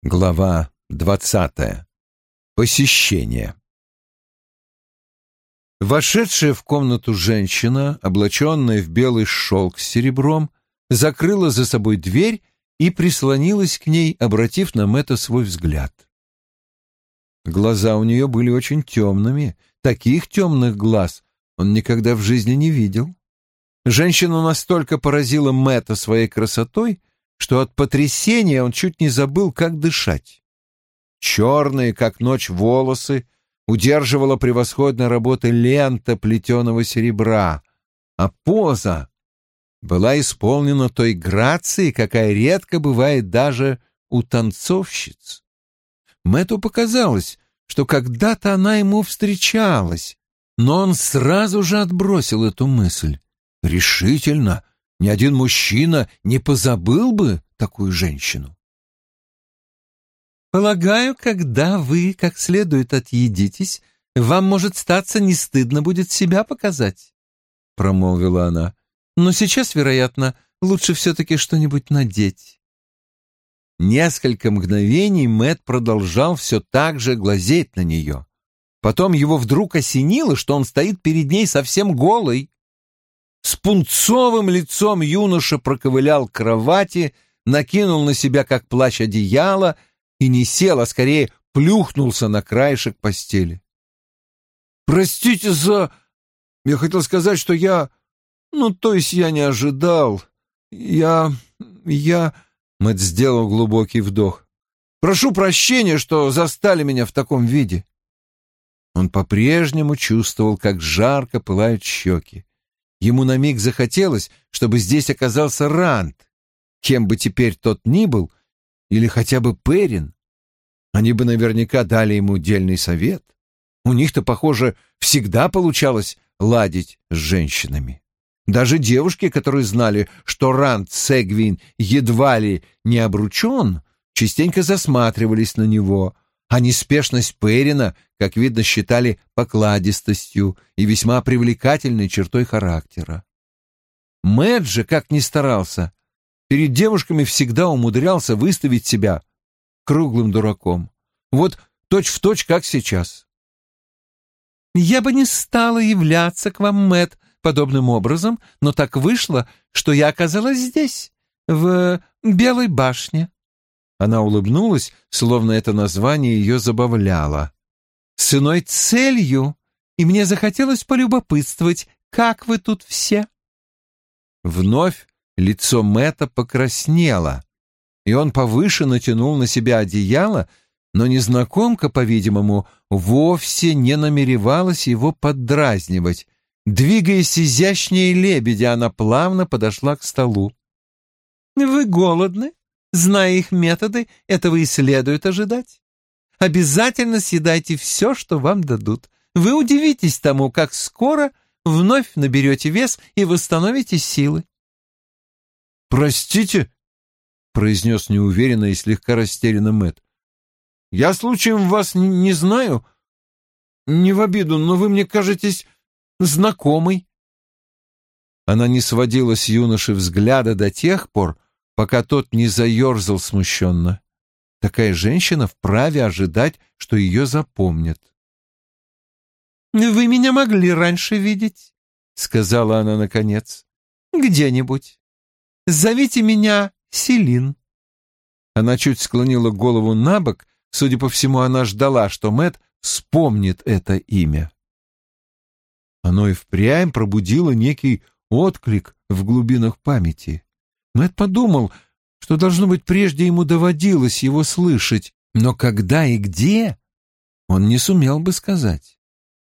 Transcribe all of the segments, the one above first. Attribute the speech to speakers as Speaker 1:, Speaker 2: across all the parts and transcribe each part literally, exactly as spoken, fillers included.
Speaker 1: Глава двадцатая. Посещение. Вошедшая в комнату женщина, облаченная в белый шелк с серебром, закрыла за собой дверь и прислонилась к ней, обратив на Мэтта свой взгляд. Глаза у нее были очень темными, таких темных глаз он никогда в жизни не видел. Женщина настолько поразила Мэтта своей красотой, что от потрясения он чуть не забыл, как дышать. Черные, как ночь, волосы удерживала превосходной работы лента плетеного серебра, а поза была исполнена той грацией, какая редко бывает даже у танцовщиц. Мэтту показалось, что когда-то она ему встречалась, но он сразу же отбросил эту мысль. Решительно, ни один мужчина не позабыл бы такую женщину.
Speaker 2: «Полагаю, когда вы как следует отъедитесь, вам, может, статься, не стыдно будет себя показать», — промолвила она. «Но сейчас, вероятно, лучше все-таки что-нибудь надеть».
Speaker 1: Несколько мгновений Мэтт продолжал все так же глазеть на нее. Потом его вдруг осенило, что он стоит перед ней совсем голый. С пунцовым лицом юноша проковылял к кровати, накинул на себя как плащ одеяло и не сел, а скорее плюхнулся на краешек постели. «Простите за... Я хотел сказать, что я... Ну, то есть я не ожидал. Я... Я...» Мэтт сделал глубокий вдох. «Прошу прощения, что застали меня в таком виде». Он по-прежнему чувствовал, как жарко пылают щеки. Ему на миг захотелось, чтобы здесь оказался Ранд, кем бы теперь тот ни был, или хотя бы Перрин. Они бы наверняка дали ему дельный совет. У них-то, похоже, всегда получалось ладить с женщинами. Даже девушки, которые знали, что Ранд Сегвин едва ли не обручен, частенько засматривались на него, а неспешность Перрина, как видно, считали покладистостью и весьма привлекательной чертой характера. Мэтт же, как ни старался, перед девушками всегда умудрялся выставить себя круглым дураком. Вот точь-в-точь, как сейчас.
Speaker 2: «Я бы не стала являться к вам, Мэтт, подобным образом, но так вышло, что я оказалась здесь, в Белой башне».
Speaker 1: Она улыбнулась, словно это название ее забавляло.
Speaker 2: «С иной целью, и мне захотелось полюбопытствовать, как вы тут все».
Speaker 1: Вновь лицо Мэтта покраснело, и он повыше натянул на себя одеяло, но незнакомка, по-видимому, вовсе не намеревалась его поддразнивать. Двигаясь изящнее лебедя, она плавно подошла к столу.
Speaker 2: «Вы голодны? Зная их методы, этого и следует ожидать. Обязательно съедайте все, что вам дадут. Вы удивитесь тому, как скоро вновь наберете вес и восстановите силы».
Speaker 1: «Простите», — произнес неуверенно и слегка растерянно Мэтт. «Я случаем вас не, не знаю. Не в обиду, но вы мне кажетесь знакомой». Она не сводила с юноши взгляда до тех пор, пока тот не заерзал смущенно. Такая женщина вправе ожидать, что ее запомнят.
Speaker 2: «Вы меня могли раньше видеть», — сказала она наконец. «Где-нибудь. Зовите меня Селин».
Speaker 1: Она чуть склонила голову на бок. Судя по всему, она ждала, что Мэтт вспомнит это имя. Оно и впрямь пробудило некий отклик в глубинах памяти. Мэтт подумал, что, должно быть, прежде ему доводилось его слышать, но когда и где, он не сумел бы сказать.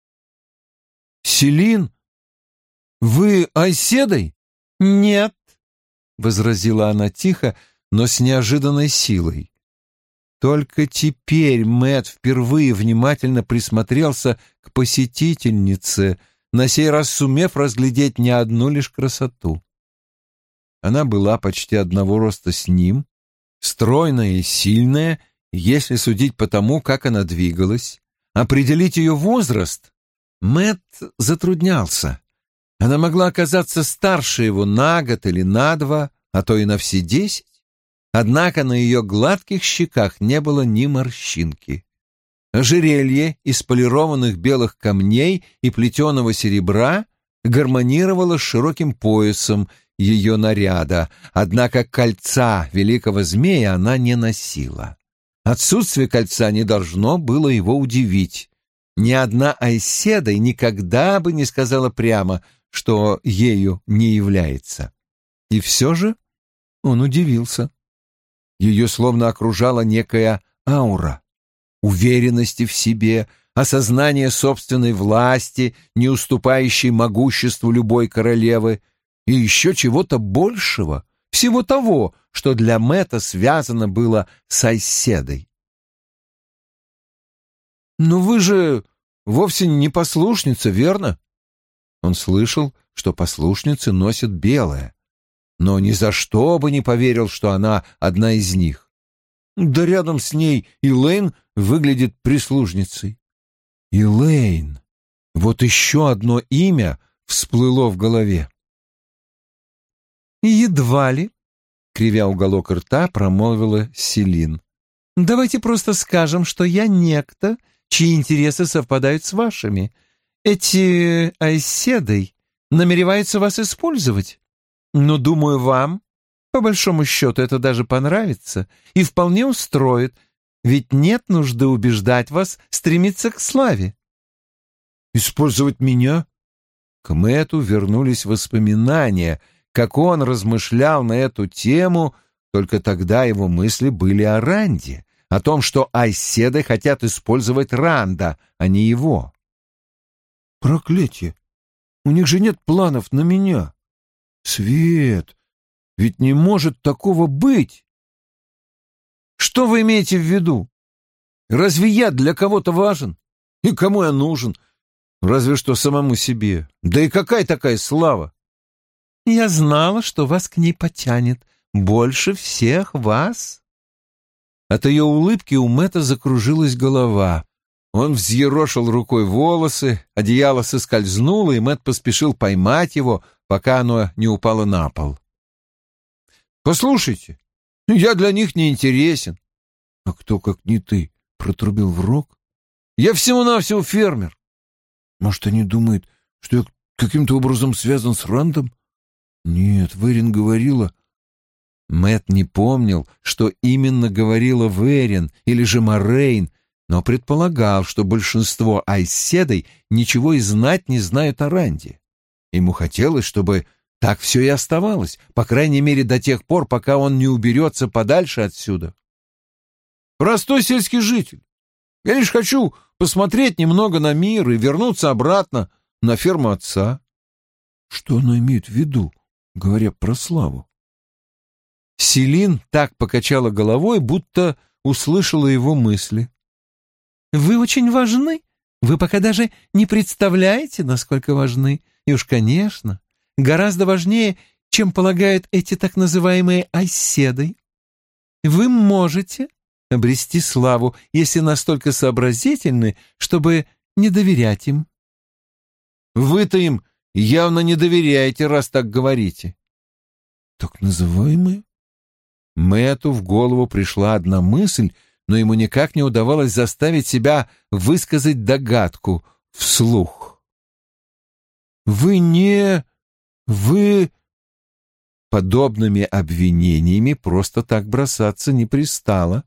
Speaker 1: «Селин, вы Айседой?»
Speaker 2: «Нет»,
Speaker 1: — возразила она тихо, но с неожиданной силой. Только теперь Мэтт впервые внимательно присмотрелся к посетительнице, на сей раз сумев разглядеть не одну лишь красоту. Она была почти одного роста с ним, стройная и сильная, если судить по тому, как она двигалась. Определить ее возраст Мэтт затруднялся. Она могла оказаться старше его на год или на два, а то и на все десять. однако на ее гладких щеках не было ни морщинки. Ожерелье из полированных белых камней и плетеного серебра гармонировало с широким поясом ее наряда, однако кольца великого змея она не носила. Отсутствие кольца не должно было его удивить. Ни одна Айседа никогда бы не сказала прямо, что ею не является. И все же он удивился. Ее словно окружала некая аура уверенности в себе, осознание собственной власти, не уступающей могуществу любой королевы, и еще чего-то большего, всего того, что для Мэтта связано было с Айседой. «Но вы же вовсе не послушница, верно?» Он слышал, что послушницы носят белое, но ни за что бы не поверил, что она одна из них. Да рядом с ней Элейн выглядит прислужницей. Элейн. Вот еще одно имя всплыло в голове.
Speaker 2: «Едва ли», — кривя уголок рта, промолвила Селин. «Давайте просто скажем, что я некто, чьи интересы совпадают с вашими. Эти Айседой намереваются вас использовать. Но, думаю, вам, по большому счету, это даже понравится и вполне устроит, ведь нет нужды убеждать вас стремиться к славе».
Speaker 1: «Использовать меня?» К Мэтту вернулись воспоминания, как он размышлял на эту тему, только тогда его мысли были о Ранде, о том, что Айседы хотят использовать Ранда, а не его. «Проклятие! У них же нет планов на меня! Свет! Ведь не может такого быть!» «Что вы имеете в виду? Разве я для кого-то важен? И кому я нужен? Разве что самому себе. Да и какая такая слава?»
Speaker 2: «Я знала, что вас к ней потянет. Больше всех вас».
Speaker 1: От ее улыбки у Мэтта закружилась голова. Он взъерошил рукой волосы, одеяло соскользнуло, и Мэтт поспешил поймать его, пока оно не упало на пол. «Послушайте, я для них не интересен». «А кто, как не ты, протрубил в рог?» «Я всего-навсего фермер». «Может, они думают, что я каким-то образом связан с Рандом?» «Нет, Верин говорила...» Мэтт не помнил, что именно говорила Верин или же Морейн, но предполагал, что большинство Айседой ничего и знать не знают о Ранде. Ему хотелось, чтобы так все и оставалось, по крайней мере до тех пор, пока он не уберется подальше отсюда. «Простой сельский житель. Я лишь хочу посмотреть немного на мир и вернуться обратно на ферму отца». Что она имеет в виду, говоря про славу? Селин так покачала головой, будто услышала его мысли.
Speaker 2: «Вы очень важны. Вы пока даже не представляете, насколько важны. И уж, конечно, гораздо важнее, чем полагают эти так называемые Айседой. Вы можете обрести славу, если настолько сообразительны, чтобы не доверять им».
Speaker 1: «Вы-то им явно не доверяете, раз так говорите». «Так называемые?» Мэтту в голову пришла одна мысль, но ему никак не удавалось заставить себя высказать догадку вслух. «Вы не... вы...» Подобными обвинениями просто так бросаться не пристало.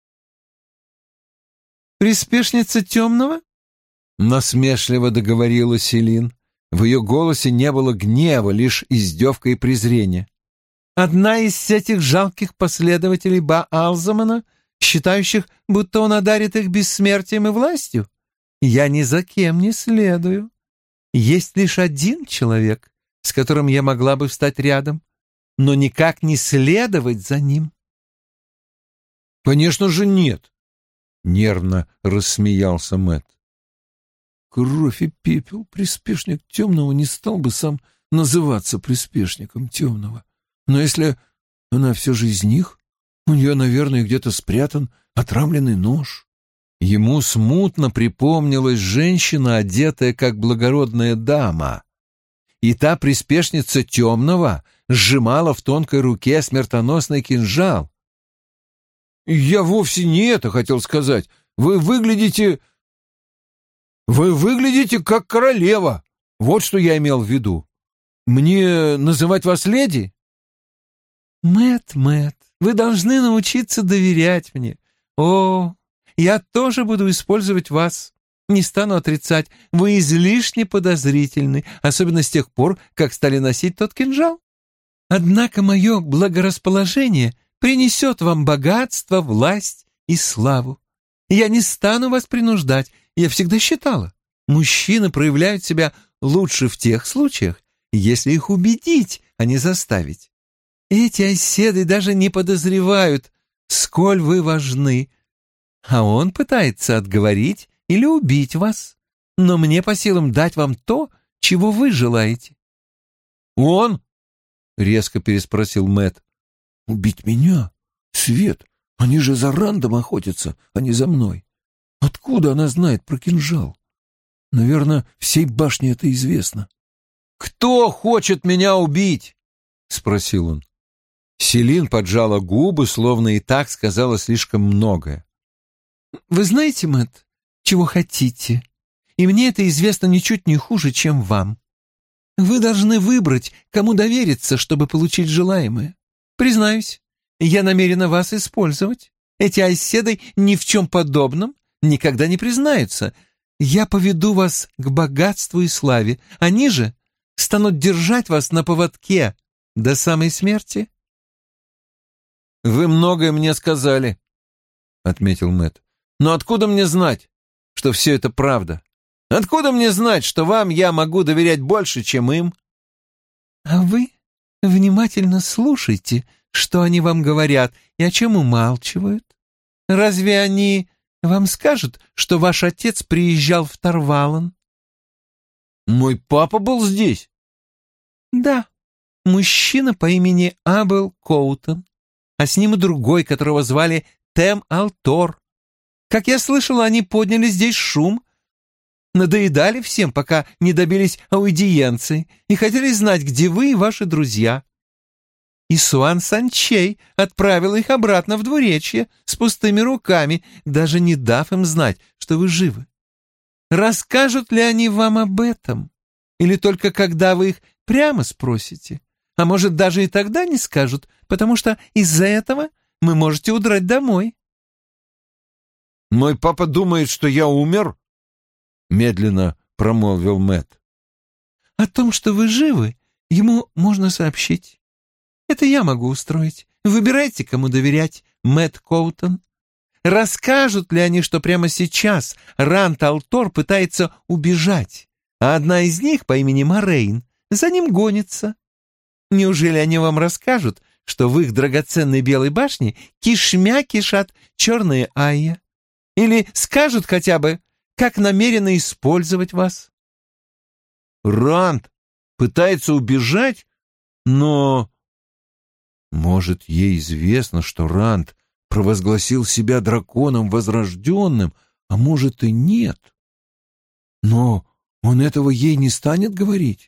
Speaker 2: «Приспешница темного?»
Speaker 1: — насмешливо договорила Селин. В ее голосе не было гнева, лишь издевка и презрение.
Speaker 2: «Одна из этих жалких последователей Баалзамана, считающих, будто он одарит их бессмертием и властью? Я ни за кем не следую. Есть лишь один человек, с которым я могла бы встать рядом, но никак не следовать за ним».
Speaker 1: «Конечно же нет», — нервно рассмеялся Мэтт. «Кровь и пепел, приспешник темного не стал бы сам называться приспешником темного. Но если она все же из них, у нее, наверное, где-то спрятан отравленный нож». Ему смутно припомнилась женщина, одетая как благородная дама. И та приспешница темного сжимала в тонкой руке смертоносный кинжал. я вовсе не это хотел сказать. Вы выглядите... Вы выглядите как королева. Вот что я имел в виду. Мне называть вас леди?
Speaker 2: Мэтт, Мэтт, вы должны научиться доверять мне. О, я тоже буду использовать вас. Не стану отрицать, вы излишне подозрительны, особенно с тех пор, как стали носить тот кинжал. Однако мое благорасположение принесет вам богатство, власть и славу. Я не стану вас принуждать. Я всегда считала, мужчины проявляют себя лучше в тех случаях, если их убедить, а не заставить. Эти оседы даже не подозревают, сколь вы важны, а он пытается отговорить или убить вас, но мне по силам дать вам то, чего вы желаете.
Speaker 1: «Он?» — резко переспросил Мэтт. «Убить меня? Свет, они же за Рандом охотятся, а не за мной. Откуда она знает про кинжал? Наверное, всей башне это известно». «Кто хочет меня убить?» — спросил он. Селин поджала губы, словно и так сказала слишком многое.
Speaker 2: «Вы знаете, Мэтт, чего хотите, и мне это известно ничуть не хуже, чем вам. Вы должны выбрать, кому довериться, чтобы получить желаемое. Признаюсь, я намерена вас использовать. Эти оседы ни в чем подобном никогда не признаются. Я поведу вас к богатству и славе. Они же станут держать вас на поводке до самой смерти».
Speaker 1: «Вы многое мне сказали», — отметил Мэтт. «Но откуда мне знать, что все это правда? Откуда мне знать, что вам я могу доверять больше, чем им?»
Speaker 2: «А вы внимательно слушайте, что они вам говорят и о чем умалчивают. Разве они вам скажут, что ваш отец приезжал в Тарвалан?»
Speaker 1: «Мой папа был здесь?»
Speaker 2: «Да, мужчина по имени Абел Коутон, а с ним и другой, которого звали Тем Алтор. Как я слышала, они подняли здесь шум, надоедали всем, пока не добились аудиенции, и хотели знать, где вы и ваши друзья. И Суан Санчей отправил их обратно в двуречье с пустыми руками, даже не дав им знать, что вы живы. Расскажут ли они вам об этом? Или только когда вы их прямо спросите? А может, даже и тогда не скажут, потому что из-за этого вы можете удрать домой».
Speaker 1: «Мой папа думает, что я умер?» — медленно промолвил Мэтт.
Speaker 2: «О том, что вы живы, ему можно сообщить. Это я могу устроить. Выбирайте, кому доверять, Мэтт Коутон. Расскажут ли они, что прямо сейчас Ранд Алтор пытается убежать, а одна из них по имени Морейн за ним гонится? Неужели они вам расскажут, что в их драгоценной Белой башне кишмя кишат черные айя? Или скажут хотя бы, как намерены использовать вас?»
Speaker 1: «Ранд пытается убежать, но...» «Может, ей известно, что Ранд провозгласил себя драконом возрожденным, а может и нет. Но он этого ей не станет говорить.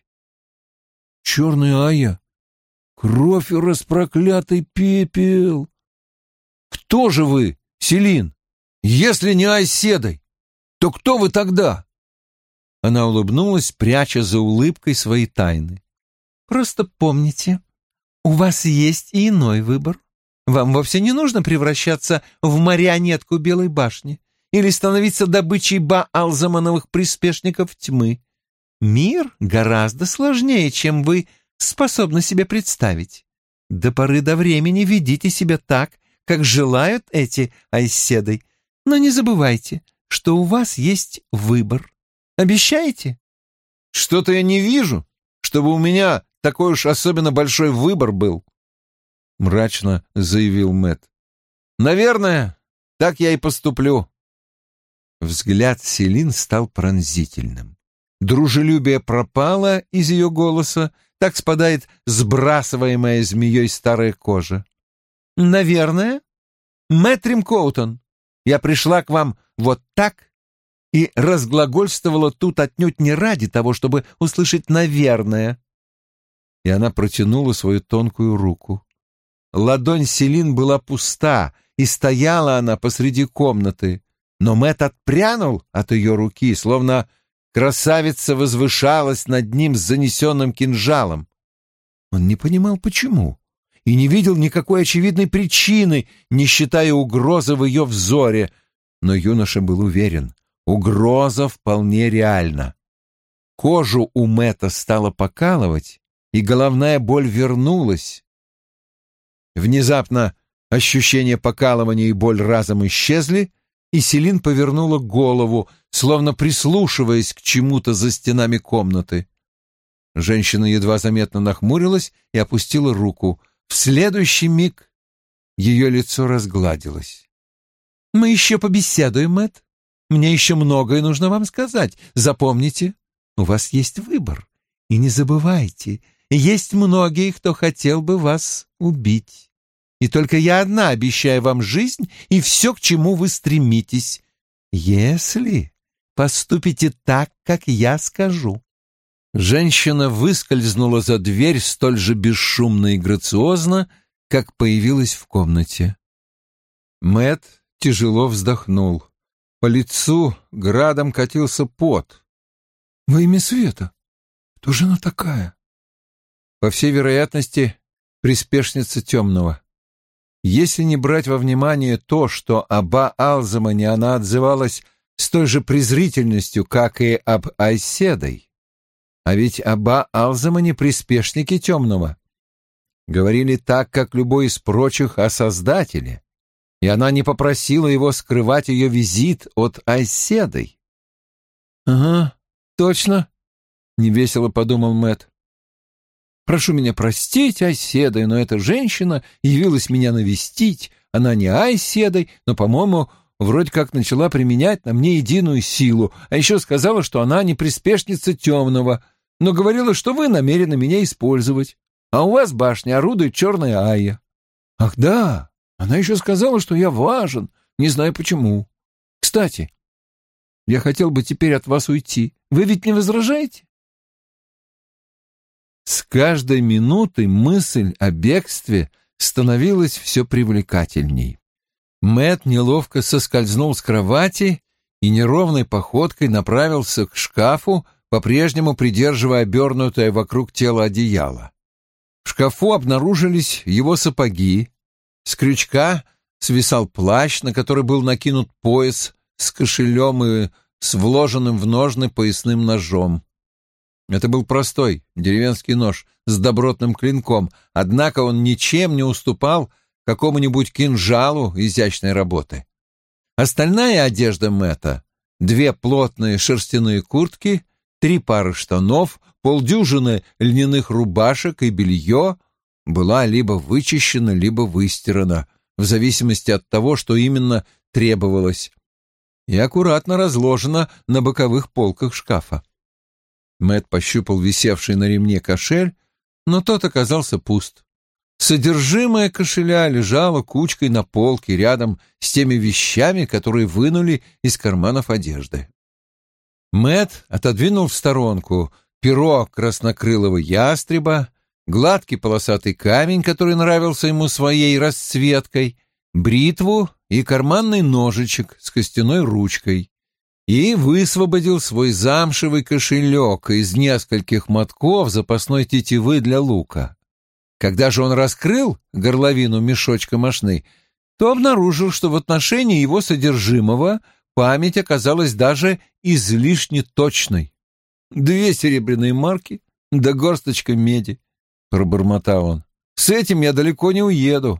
Speaker 1: Черная Айя, кровь и распроклятый пепел. Кто же вы, Селин? Если не оседой, то кто вы тогда?» Она улыбнулась, пряча за улыбкой свои тайны.
Speaker 2: «Просто помните, у вас есть и иной выбор. Вам вовсе не нужно превращаться в марионетку Белой башни или становиться добычей Баалзамановых приспешников тьмы. Мир гораздо сложнее, чем вы способны себе представить. До поры до времени ведите себя так, как желают эти оседы, но не забывайте, что у вас есть выбор. Обещаете?»
Speaker 1: «Что-то я не вижу, чтобы у меня такой уж особенно большой выбор был», — мрачно заявил Мэтт. «Наверное, так я и поступлю». Взгляд Селин стал пронзительным. Дружелюбие пропало из ее голоса, так спадает сбрасываемая змеей старая кожа.
Speaker 2: «Наверное, Мэтрим Коутон, я пришла к вам вот так и разглагольствовала тут отнюдь не ради того, чтобы услышать «наверное».
Speaker 1: И она протянула свою тонкую руку. Ладонь Селин была пуста, и стояла она посреди комнаты, но Мэтт отпрянул от ее руки, словно красавица возвышалась над ним с занесенным кинжалом. Он не понимал, почему, и не видел никакой очевидной причины, не считая угрозы в ее взоре, но юноша был уверен, угроза вполне реальна. Кожу у Мэтта стало покалывать, и головная боль вернулась. Внезапно ощущение покалывания и боль разом исчезли, и Селин повернула голову, словно прислушиваясь к чему-то за стенами комнаты. Женщина едва заметно нахмурилась и опустила руку. В следующий миг ее лицо разгладилось. «Мы еще побеседуем, Мэтт. Мне еще многое нужно вам сказать. Запомните, у вас есть выбор. И не забывайте, есть многие, кто хотел бы вас убить. И только я одна обещаю вам жизнь и все, к чему вы стремитесь, если поступите так, как я скажу». Женщина выскользнула за дверь столь же бесшумно и грациозно, как появилась в комнате. Мэтт тяжело вздохнул. По лицу градом катился пот. «Во имя света! Кто же она такая?» По всей вероятности, приспешница темного. Если не брать во внимание то, что об Алзамане она отзывалась с той же презрительностью, как и об Айседой. А ведь об Алзамане приспешники темного говорили так, как любой из прочих о Создателе, и она не попросила его скрывать ее визит от Айседой. «Ага, точно», — невесело подумал Мэтт. «Прошу меня простить, Айседой, но эта женщина явилась меня навестить. Она не Айседой, но, по-моему, вроде как начала применять на мне единую силу, а еще сказала, что она не приспешница темного, но говорила, что вы намерены меня использовать, а у вас башня орудует черная Айя. Ах да, она еще сказала, что я важен, не знаю почему. Кстати, я хотел бы теперь от вас уйти. Вы ведь не возражаете?» С каждой минутой мысль о бегстве становилась все привлекательней. Мэтт неловко соскользнул с кровати и неровной походкой направился к шкафу, по-прежнему придерживая обернутое вокруг тела одеяло. В шкафу обнаружились его сапоги. С крючка свисал плащ, на который был накинут пояс с кошелем и с вложенным в ножны поясным ножом. Это был простой деревенский нож с добротным клинком, однако он ничем не уступал какому-нибудь кинжалу изящной работы. Остальная одежда Мэтта — две плотные шерстяные куртки, три пары штанов, полдюжины льняных рубашек и белье — была либо вычищена, либо выстирана, в зависимости от того, что именно требовалось, и аккуратно разложена на боковых полках шкафа. Мэтт пощупал висевший на ремне кошель, но тот оказался пуст. Содержимое кошеля лежало кучкой на полке рядом с теми вещами, которые вынули из карманов одежды. Мэтт отодвинул в сторонку перо краснокрылого ястреба, гладкий полосатый камень, который нравился ему своей расцветкой, бритву и карманный ножичек с костяной ручкой, и высвободил свой замшевый кошелек из нескольких мотков запасной тетивы для лука. Когда же он раскрыл горловину мешочка мошны, то обнаружил, что в отношении его содержимого память оказалась даже излишне точной. «Две серебряные марки, да горсточка меди», — пробормотал он. «С этим я далеко не уеду».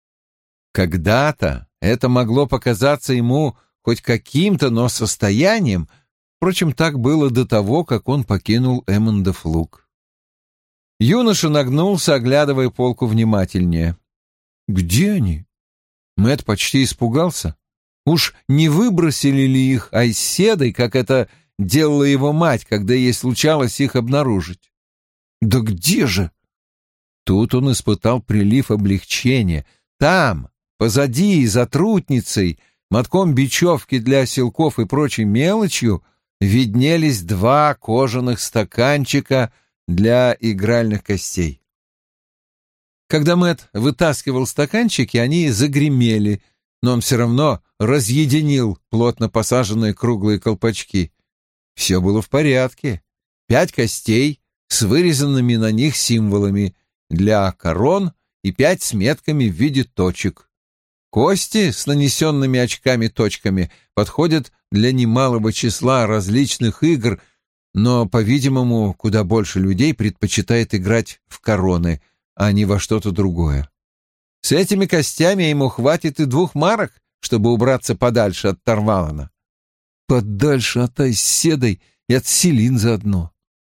Speaker 1: Когда-то это могло показаться ему хоть каким-то, но состоянием. Впрочем, так было до того, как он покинул Эммондов луг. Юноша нагнулся, оглядывая полку внимательнее. «Где они?» Мэтт почти испугался. Уж не выбросили ли их Айседой, как это делала его мать, когда ей случалось их обнаружить? «Да где же?» Тут он испытал прилив облегчения. Там, позади, за трутницей, мотком бечевки для оселков и прочей мелочью, виднелись два кожаных стаканчика для игральных костей. Когда Мэтт вытаскивал стаканчики, они загремели, но он все равно разъединил плотно посаженные круглые колпачки. Все было в порядке. Пять костей с вырезанными на них символами для корон и пять с метками в виде точек. Кости с нанесенными очками-точками подходят для немалого числа различных игр, но, по-видимому, куда больше людей предпочитает играть в короны, а не во что-то другое. С этими костями ему хватит и двух марок, чтобы убраться подальше от Тарвалана. Подальше от Айседой и от Селин заодно.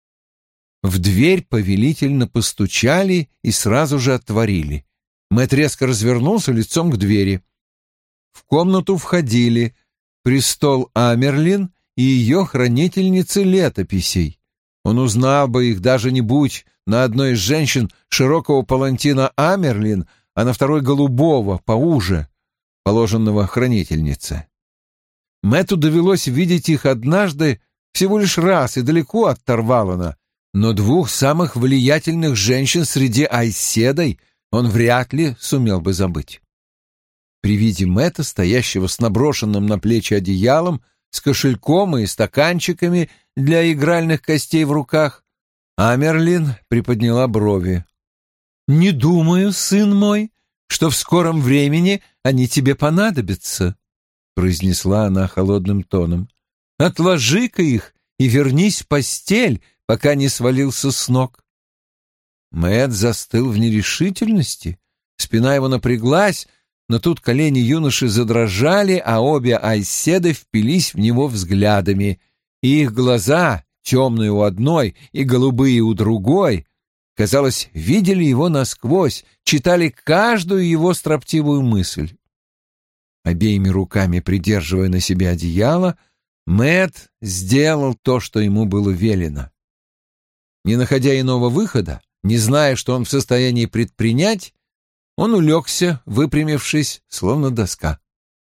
Speaker 1: В дверь повелительно постучали и сразу же отворили. Мэтт резко развернулся лицом к двери. В комнату входили престол Амерлин и ее хранительницы летописей. Он узнал бы их, даже не будь на одной из женщин широкого палантина Амерлин, а на второй голубого, поуже, положенного хранительнице. Мэтту довелось видеть их однажды всего лишь раз и далеко от Тарвалана, но двух самых влиятельных женщин среди Айседой он вряд ли сумел бы забыть. При виде Мэтта, стоящего с наброшенным на плечи одеялом, с кошельком и стаканчиками для игральных костей в руках, Амерлин приподняла брови. «Не думаю, сын мой, что в скором времени они тебе понадобятся», — произнесла она холодным тоном. «Отложи-ка их и вернись в постель, пока не свалился с ног». Мэтт застыл в нерешительности, спина его напряглась, но тут колени юноши задрожали, а обе айседы впились в него взглядами, и их глаза, темные у одной и голубые у другой, казалось, видели его насквозь, читали каждую его строптивую мысль. Обеими руками придерживая на себе одеяло, Мэтт сделал то, что ему было велено. Не находя иного выхода, не зная, что он в состоянии предпринять, он улегся, выпрямившись, словно доска.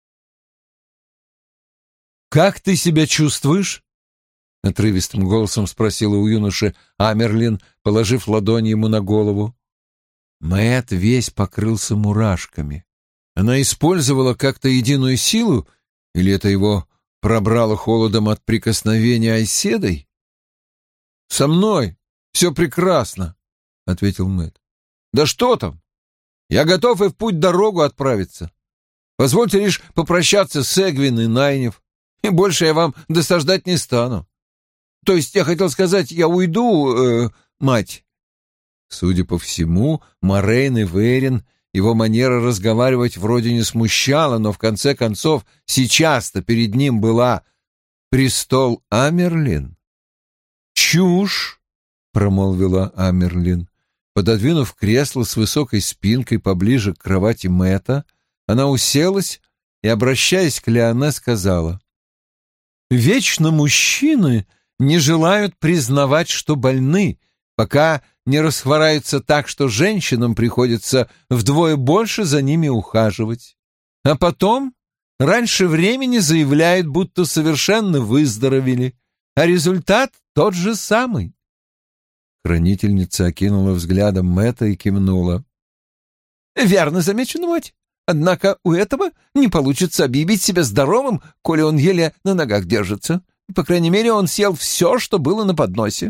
Speaker 1: «Как ты себя чувствуешь?» — отрывистым голосом спросила у юноши Амерлин, положив ладонь ему на голову. Мэтт весь покрылся мурашками. Она использовала как-то единую силу, или это его пробрало холодом от прикосновения айседой? «Со мной все прекрасно», — ответил Мэтт. «Да что там? Я готов и в путь-дорогу отправиться. Позвольте лишь попрощаться с Эгвин и Найнев, и больше я вам досаждать не стану. То есть я хотел сказать, я уйду, э, мать». Судя по всему, Морейн и Верин его манера разговаривать вроде не смущала, но в конце концов сейчас-то перед ним была престол Амерлин. «Чушь!» — промолвила Амерлин. Пододвинув кресло с высокой спинкой поближе к кровати Мэтта, она уселась и, обращаясь к Леоне, сказала: «Вечно мужчины не желают признавать, что больны, пока не расхвораются так, что женщинам приходится вдвое больше за ними ухаживать. А потом раньше времени заявляют, будто совершенно выздоровели, а результат тот же самый». Хранительница окинула взглядом Мэтта и кивнула. «Верно замечено, мать. Однако у этого не получится объявить себя здоровым, коли он еле на ногах держится. По крайней мере, он съел все, что было на подносе».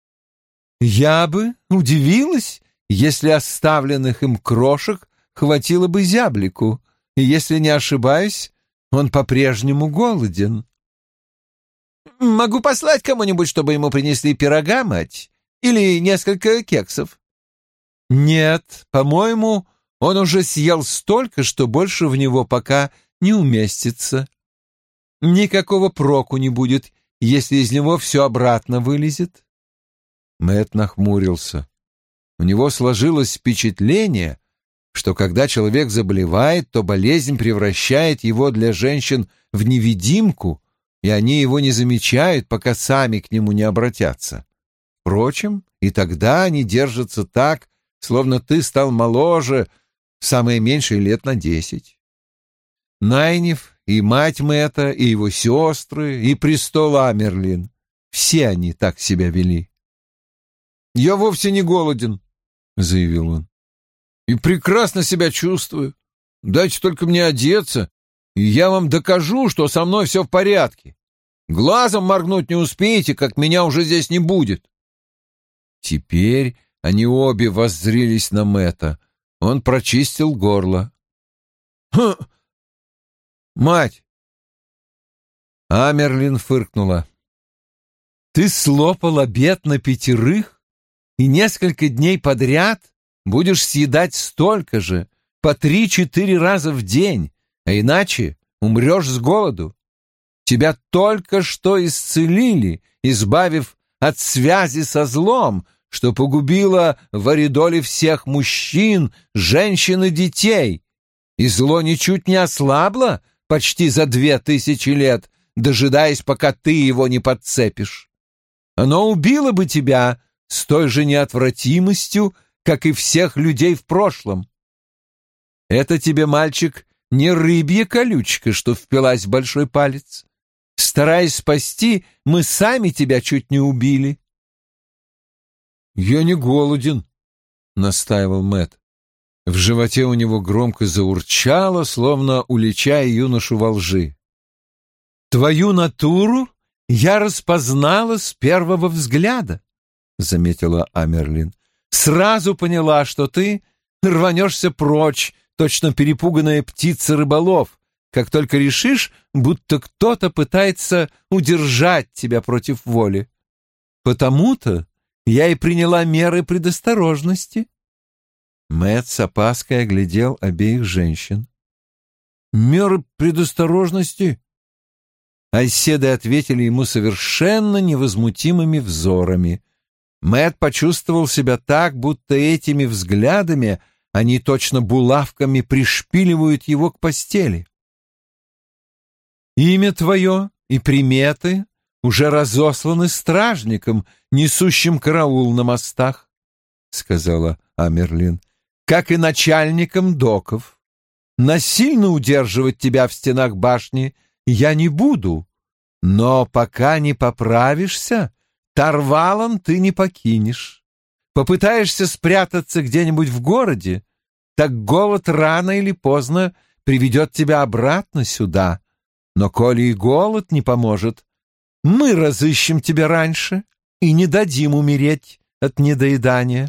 Speaker 1: «Я бы удивилась, если оставленных им крошек хватило бы зяблику, и, если не ошибаюсь, он по-прежнему голоден». «Могу послать кому-нибудь, чтобы ему принесли пирога, мать, или несколько кексов?» «Нет, по-моему, он уже съел столько, что больше в него пока не уместится. Никакого проку не будет, если из него все обратно вылезет». Мэтт нахмурился. У него сложилось впечатление, что когда человек заболевает, то болезнь превращает его для женщин в невидимку, и они его не замечают, пока сами к нему не обратятся. Впрочем, и тогда они держатся так, словно ты стал моложе, самое меньшее лет на десять. Найнев и мать Мэтта, и его сестры, и престол Амерлин — все они так себя вели. «Я вовсе не голоден», — заявил он, — «и прекрасно себя чувствую. Дайте только мне одеться, и я вам докажу, что со мной все в порядке. Глазом моргнуть не успеете, как меня уже здесь не будет». Теперь они обе воззрились на Мэтта. Он прочистил горло. «Хм! Мать!» Амерлин фыркнула. «Ты слопал обед на пятерых и несколько дней подряд будешь съедать столько же, по три-четыре раза в день, а иначе умрешь с голоду. Тебя только что исцелили, избавив от связи со злом, что погубило в Аридоле всех мужчин, женщин и детей, и зло ничуть не ослабло почти за две тысячи лет, дожидаясь, пока ты его не подцепишь. Оно убило бы тебя с той же неотвратимостью, как и всех людей в прошлом. Это тебе, мальчик, не рыбья колючка, что впилась в большой палец. Стараясь спасти, мы сами тебя чуть не убили». «Я не голоден», — настаивал Мэтт. В животе у него громко заурчало, словно уличая юношу во лжи. «Твою натуру я распознала с первого взгляда», — заметила Амерлин. «Сразу поняла, что ты рванешься прочь, точно перепуганная птица-рыболов, как только решишь, будто кто-то пытается удержать тебя против воли. Потому-то я и приняла меры предосторожности». Мэтт с опаской оглядел обеих женщин. «Меры предосторожности?» Айседы ответили ему совершенно невозмутимыми взорами. Мэтт почувствовал себя так, будто этими взглядами они точно булавками пришпиливают его к постели. «Имя твое и приметы уже разосланы стражникам, несущим караул на мостах», — сказала Амерлин, — «как и начальникам доков. Насильно удерживать тебя в стенах башни я не буду, но пока не поправишься, Тарвалан ты не покинешь. Попытаешься спрятаться где-нибудь в городе, так голод рано или поздно приведет тебя обратно сюда. Но коли и голод не поможет, мы разыщем тебя раньше и не дадим умереть от недоедания».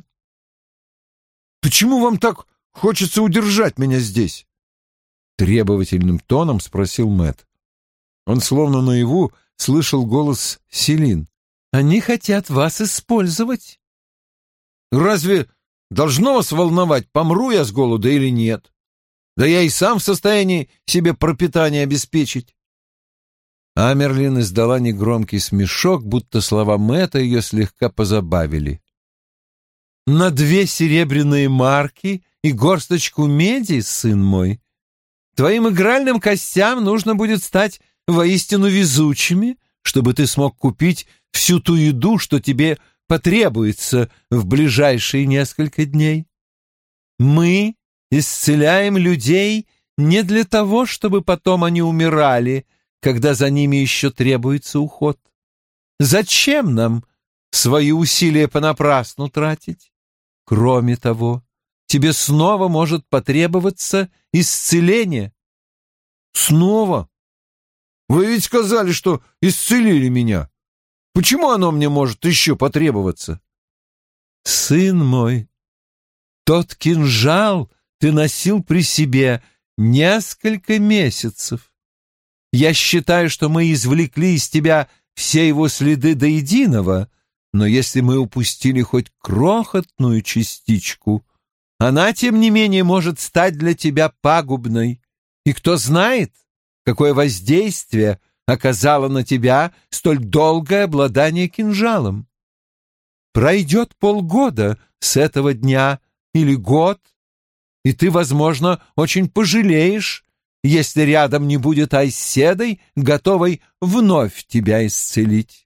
Speaker 1: «Почему вам так хочется удержать меня здесь?» — требовательным тоном спросил Мэтт. Он словно наяву слышал голос Селин. «Они хотят вас использовать». «Разве должно вас волновать, помру я с голода или нет? Да я и сам в состоянии себе пропитание обеспечить». Амерлин издала негромкий смешок, будто слова Мэтта ее слегка позабавили. «На две серебряные марки и горсточку меди, сын мой, твоим игральным костям нужно будет стать воистину везучими, чтобы ты смог купить всю ту еду, что тебе потребуется в ближайшие несколько дней. Мы исцеляем людей не для того, чтобы потом они умирали, когда за ними еще требуется уход. Зачем нам свои усилия понапрасну тратить? Кроме того, тебе снова может потребоваться исцеление». «Снова? Вы ведь сказали, что исцелили меня. Почему оно мне может еще потребоваться?» «Сын мой, тот кинжал ты носил при себе несколько месяцев. Я считаю, что мы извлекли из тебя все его следы до единого, но если мы упустили хоть крохотную частичку, она, тем не менее, может стать для тебя пагубной. И кто знает, какое воздействие оказало на тебя столь долгое обладание кинжалом. Пройдет полгода с этого дня или год, и ты, возможно, очень пожалеешь, если рядом не будет Айседой, готовой вновь тебя исцелить».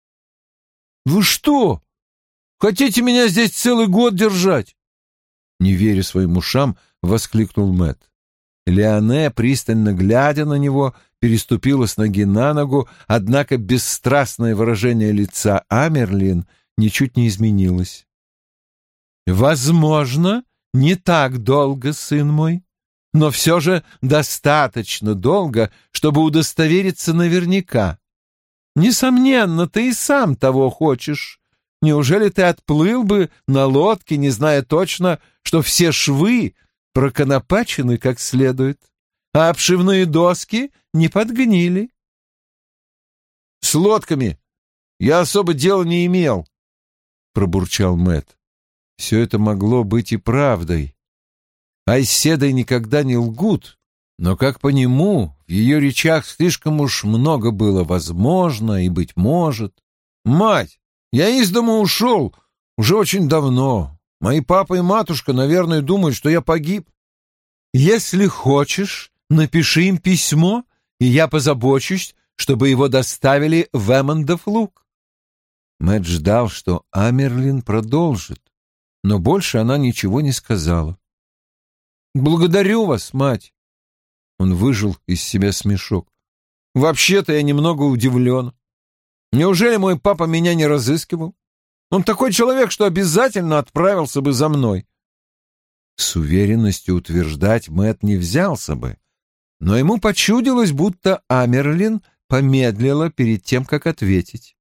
Speaker 1: «Вы что, хотите меня здесь целый год держать?» Не веря своим ушам, воскликнул Мэтт. Леоне, пристально глядя на него, переступила с ноги на ногу, однако бесстрастное выражение лица Амерлин ничуть не изменилось. «Возможно, не так долго, сын мой,
Speaker 2: но все же достаточно долго, чтобы удостовериться наверняка. Несомненно, ты и сам того хочешь. Неужели ты отплыл бы на лодке, не зная точно, что все швы проконопачены как следует, а обшивные доски не подгнили? «С лодками я особо дела не имел», — пробурчал Мэтт. Все это могло быть и правдой. Айседой никогда не лгут, но, как по нему, в ее речах слишком уж много было возможно и, быть может. «Мать, я из дома ушел уже очень давно. Мои папа и матушка, наверное, думают, что я погиб». «Если хочешь, напиши им письмо, и я позабочусь, чтобы его доставили в Эммондов Луг». Мэтт ждал, что Амерлин продолжит, но больше она ничего не сказала. «Благодарю вас, мать». Он выжил из себя смешок. «Вообще-то я немного удивлен. Неужели мой папа меня не разыскивал? Он такой человек, что обязательно отправился бы за мной». С уверенностью утверждать Мэтт не взялся бы, но ему почудилось, будто Амерлин помедлила перед тем, как ответить.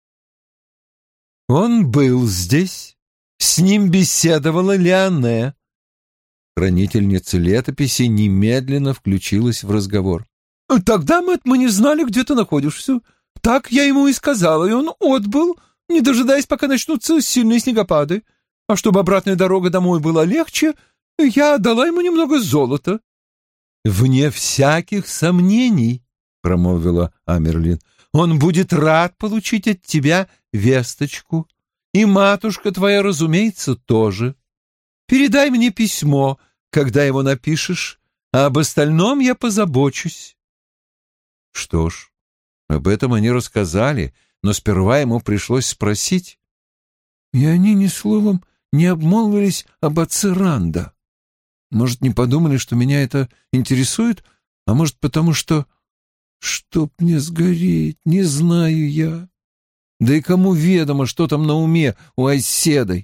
Speaker 2: «Он был здесь. С ним беседовала Лианне». Хранительница летописи немедленно включилась в разговор. «Тогда, Мэтт, мы не знали, где ты находишься. Так я ему и сказала, и он отбыл, не дожидаясь, пока начнутся сильные снегопады. А чтобы обратная дорога домой была легче, я дала ему немного золота». «Вне всяких сомнений», — промолвила Амерлин, — «он будет рад получить от тебя весточку. И матушка твоя, разумеется, тоже. Передай мне письмо, когда его напишешь, а об остальном я позабочусь». Что ж, об этом они рассказали, но сперва ему пришлось спросить. «И они ни словом не обмолвились об отце Ранда. Может, не подумали, что меня это интересует, а может, потому что... Чтоб мне сгореть, не знаю я. Да и кому ведомо, что там на уме у Айседой?»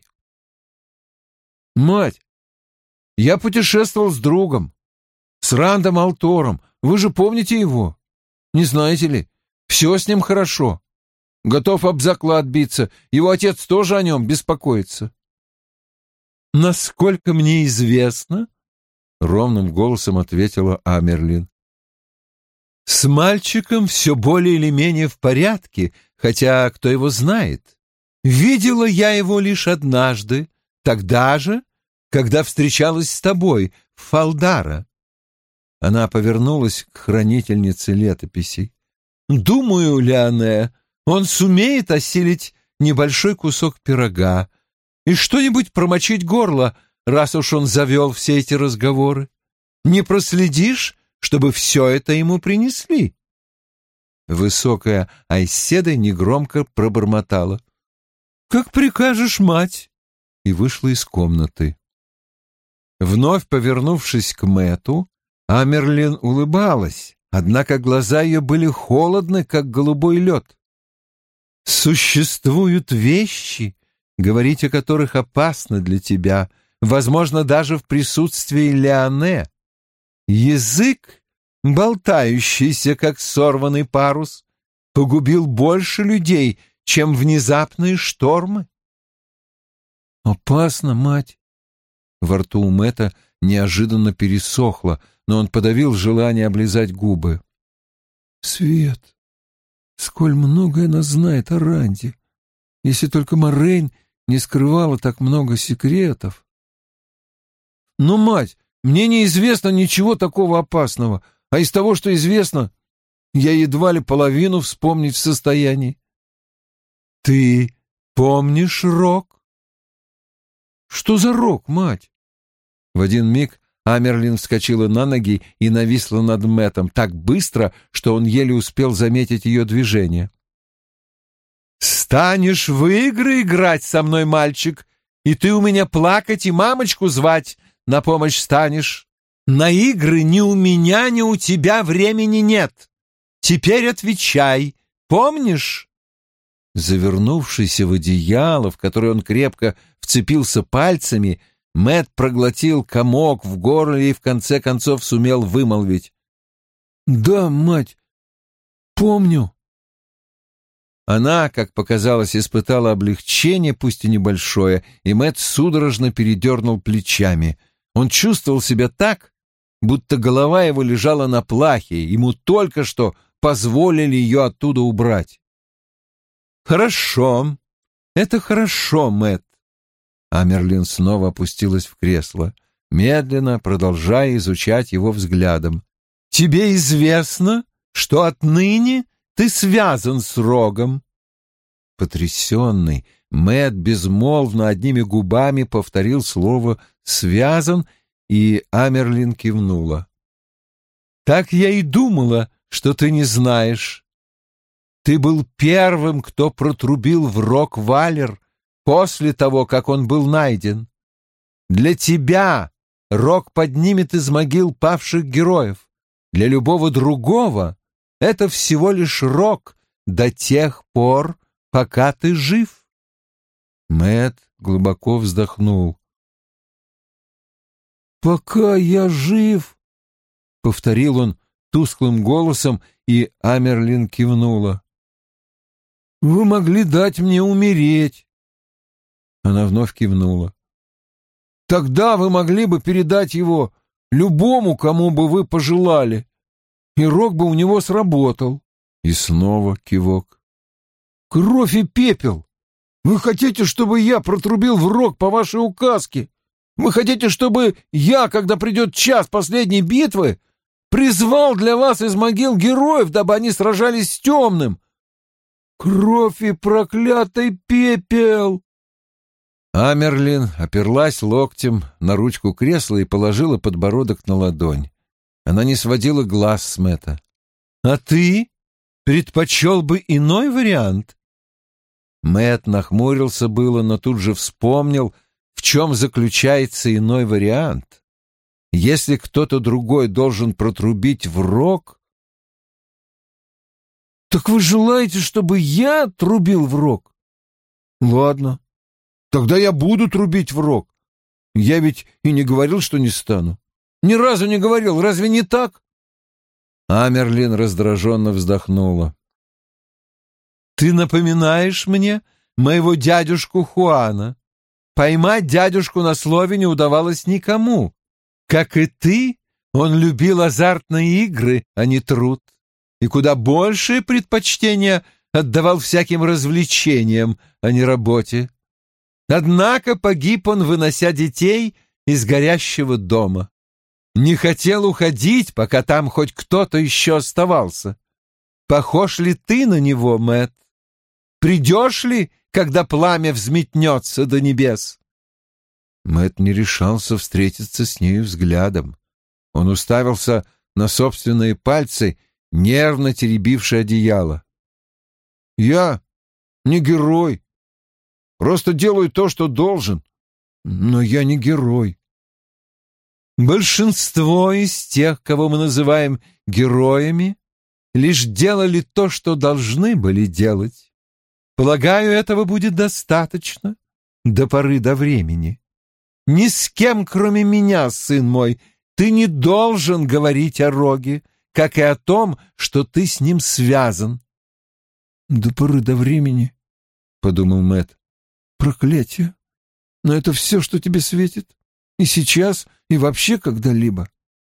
Speaker 2: «Мать, я путешествовал с другом, с Рандом Алтором. Вы же помните его? Не знаете ли, все с ним хорошо. Готов об заклад биться, его отец тоже о нем беспокоится». «Насколько мне известно», — ровным голосом ответила Амерлин, — «с мальчиком все более или менее в порядке, хотя кто его знает. Видела я его лишь однажды, тогда же, когда встречалась с тобой в Фалдара». Она повернулась к хранительнице летописей. «Думаю, Лианне, он сумеет осилить небольшой кусок пирога и что-нибудь промочить горло, раз уж он завел все эти разговоры. Не проследишь, чтобы все это ему принесли?» Высокая Айседа негромко пробормотала: «Как прикажешь, мать!» и вышла из комнаты. Вновь повернувшись к Мэтту, Амерлин улыбалась, однако глаза ее были холодны, как голубой лед. «Существуют вещи, говорить о которых опасно для тебя, возможно, даже в присутствии Лианне. Язык, болтающийся, как сорванный парус, погубил больше людей, чем внезапные штормы». «Опасно, мать!» Во рту у Мэтта неожиданно пересохло, но он подавил желание облизать губы. «Свет, сколь многое она знает о Ранде, если только Морейн не скрывала так много секретов». «Ну, мать, мне неизвестно ничего такого опасного, а из того, что известно, я едва ли половину вспомнить в состоянии». «Ты помнишь Рок?» «Что за Рок, мать?» В один миг Амерлин вскочила на ноги и нависла над Мэттом так быстро, что он еле успел заметить ее движение. «Станешь в игры играть со мной, мальчик, и ты у меня плакать и мамочку звать на помощь станешь. На игры ни у меня, ни у тебя времени нет. Теперь отвечай, помнишь?» Завернувшийся в одеяло, в которое он крепко вцепился пальцами,
Speaker 1: Мэтт проглотил комок в горле и в конце концов сумел вымолвить:
Speaker 2: «Да, мать, помню».
Speaker 1: Она, как показалось, испытала облегчение, пусть и небольшое, и Мэтт судорожно передернул плечами. Он чувствовал себя так, будто голова его лежала на плахе, ему только что позволили ее оттуда убрать. «Хорошо, это хорошо, Мэтт». Амерлин снова опустилась в кресло, медленно продолжая изучать его взглядом. «Тебе известно, что отныне ты связан с Рогом?» Потрясенный, Мэтт безмолвно одними губами повторил слово «связан», и Амерлин кивнула. «Так я и думала, что ты не знаешь. Ты был первым, кто протрубил в Рог Валер после того, как он был найден. Для тебя Рог поднимет из могил павших героев. Для любого другого это всего лишь Рог до тех пор, пока ты жив». Мэтт глубоко вздохнул.
Speaker 2: «Пока я жив», — повторил он тусклым голосом, и Амерлин кивнула. «Вы могли дать мне умереть». Она вновь кивнула. «Тогда вы могли бы передать его любому, кому бы вы пожелали, и Рог бы у него сработал». И снова кивок. «Кровь и пепел! Вы хотите, чтобы я протрубил в Рог по вашей указке? Вы хотите, чтобы я, когда придет час последней битвы, призвал для вас из могил героев, дабы они сражались с темным? Кровь и проклятый пепел!»
Speaker 1: Амерлин оперлась локтем на ручку кресла и положила подбородок на ладонь. Она не сводила глаз с Мэтта. «А ты предпочел бы иной вариант?» Мэтт нахмурился было, но тут же вспомнил, в чем заключается иной вариант. Если кто-то другой должен протрубить в Рог...
Speaker 2: «Так вы желаете, чтобы я трубил в Рог? Ладно, тогда я буду трубить в Рог. Я ведь и не говорил, что не стану. Ни разу не говорил, разве не так?»
Speaker 1: Амерлин раздраженно вздохнула.
Speaker 2: «Ты напоминаешь мне моего дядюшку Хуана. Поймать дядюшку на слове не удавалось никому. Как и ты, он любил азартные игры, а не труд, и куда большее предпочтение отдавал всяким развлечениям, а не работе. Однако погиб он, вынося детей из горящего дома. Не хотел уходить, пока там хоть кто-то еще оставался. Похож ли ты на него, Мэтт? Придешь ли, когда пламя взметнется до небес?»
Speaker 1: Мэтт не решался встретиться с нею взглядом. Он уставился на собственные пальцы, нервно теребившие одеяло.
Speaker 2: «Я не герой. Просто делаю то, что должен. Но я не герой».
Speaker 1: «Большинство из тех, кого мы называем героями, лишь делали то, что должны были делать. Полагаю, этого будет достаточно до поры до времени. Ни с кем, кроме меня, сын мой, ты не должен говорить о Роге, как и о том, что ты с ним связан».
Speaker 2: «До поры до времени», — подумал Мэтт. «Проклятие! Но это все, что тебе светит? И сейчас, и вообще когда-либо?»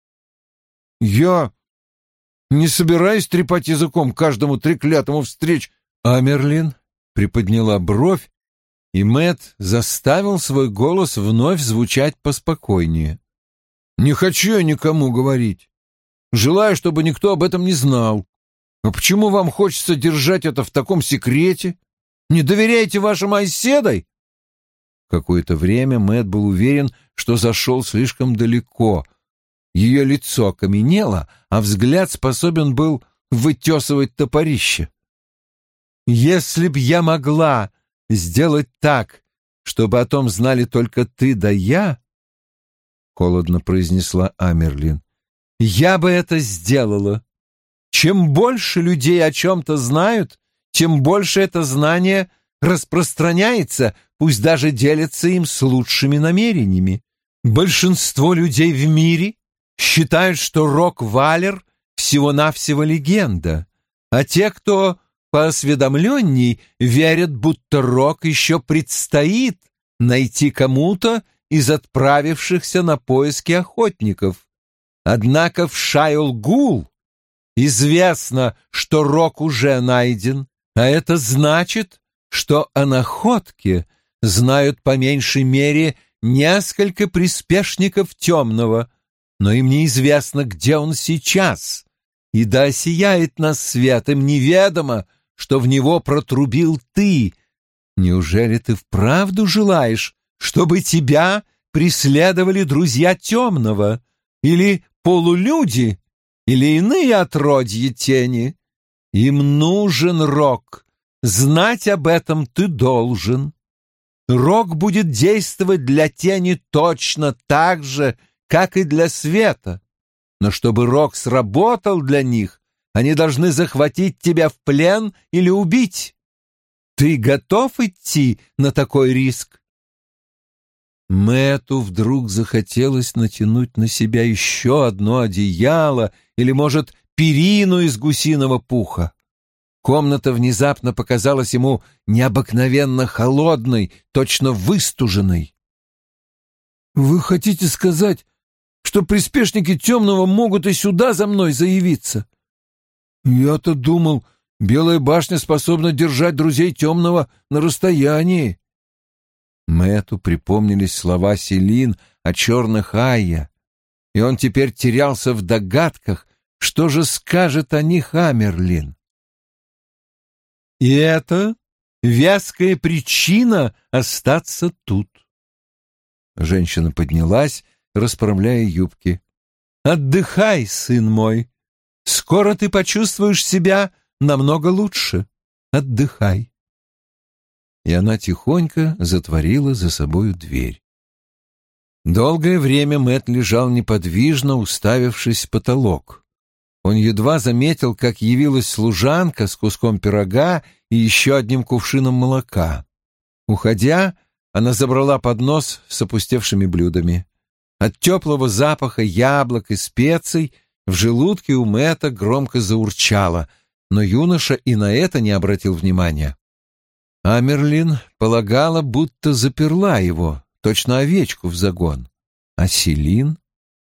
Speaker 2: «Я не собираюсь трепать языком каждому треклятому встреч».
Speaker 1: Амерлин приподняла бровь, и Мэтт заставил свой голос вновь звучать поспокойнее.
Speaker 2: «Не хочу я никому говорить. Желаю, чтобы никто об этом не знал. А почему вам хочется держать это в таком секрете? Не доверяете вашим оседой?»
Speaker 1: Какое-то время Мэтт был уверен, что зашел слишком далеко. Ее лицо окаменело, а взгляд способен был вытесывать топорище. «Если б я могла сделать так, чтобы о том знали только ты да я, — холодно произнесла Амерлин, — я бы это сделала. Чем больше людей о чем-то знают, тем больше это знание распространяется, пусть даже делятся им с лучшими намерениями. Большинство людей в мире считают, что Рок-Валер всего-навсего легенда, а те, кто поосведомленней, верят, будто Рок еще предстоит найти кому-то из отправившихся на поиски охотников. Однако в Шайол-Гул известно, что Рок уже найден, а это значит, что о находке знают по меньшей мере несколько приспешников Темного, но им неизвестно, где он сейчас, и да сияет нас свет, им неведомо, что в него протрубил ты. Неужели ты вправду желаешь, чтобы тебя преследовали друзья Темного, или полулюди, или иные отродья тени? Им нужен Рок, знать об этом ты должен. Рок будет действовать для тени точно так же, как и для света. Но чтобы Рок сработал для них, они должны захватить тебя в плен или убить. Ты готов идти на такой риск? Мэтту вдруг захотелось натянуть на себя еще одно одеяло или, может, перину из гусиного пуха. Комната внезапно показалась ему необыкновенно холодной, точно выстуженной. «Вы хотите сказать, что приспешники Темного могут и сюда за мной заявиться? Я-то думал, Белая башня способна держать друзей Темного на расстоянии». Мэтту припомнились слова Селин о черных Айя, и он теперь терялся в догадках, что же скажет о них Амерлин. И это веская причина остаться тут. Женщина поднялась, расправляя юбки. «Отдыхай, сын мой. Скоро ты почувствуешь себя намного лучше. Отдыхай». И она тихонько затворила за собою дверь. Долгое время Мэтт лежал неподвижно, уставившись в потолок. Он едва заметил, как явилась служанка с куском пирога и еще одним кувшином молока. Уходя, она забрала поднос с опустевшими блюдами. От теплого запаха яблок и специй в желудке у Мэтта громко заурчало, но юноша и на это не обратил внимания. Амерлин полагала, будто заперла его, точно овечку в загон. А Селин?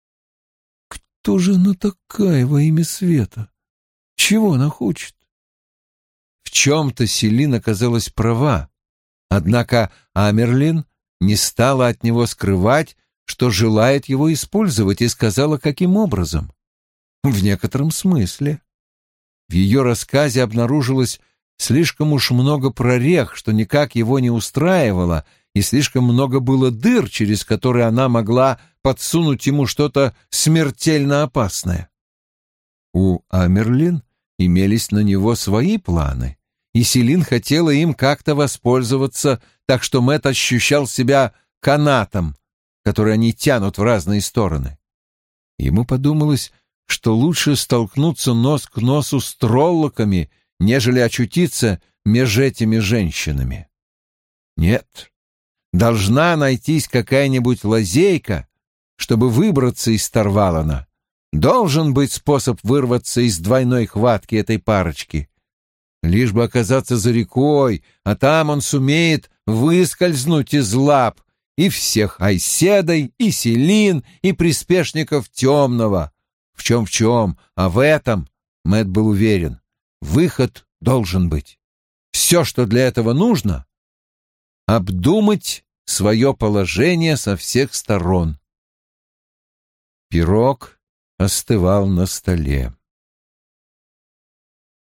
Speaker 1: Кто же она такая во имя света? Чего она хочет? В чем-то Селин оказалась права, однако Амерлин не стала от него скрывать, что желает его использовать, и сказала, каким образом. В некотором смысле. В ее рассказе обнаружилось слишком уж много прорех, что никак его не устраивало, и слишком много было дыр, через которые она могла подсунуть ему что-то смертельно опасное. У Амерлин имелись на него свои планы, и Селин хотела им как-то воспользоваться, так что Мэтт ощущал себя канатом, который они тянут в разные стороны. Ему подумалось, что лучше столкнуться нос к носу с троллоками, нежели очутиться меж этими женщинами. Нет, должна найтись какая-нибудь лазейка, чтобы выбраться из Тарвалана. Должен быть способ вырваться из двойной хватки этой парочки. Лишь бы оказаться за рекой, а там он сумеет выскользнуть из лап и всех Айседой, и Селин, и приспешников Темного. В чем в чем, а в этом Мэтт был уверен. Выход должен быть. Все, что для этого нужно — обдумать свое положение со всех сторон. Пирог остывал на столе.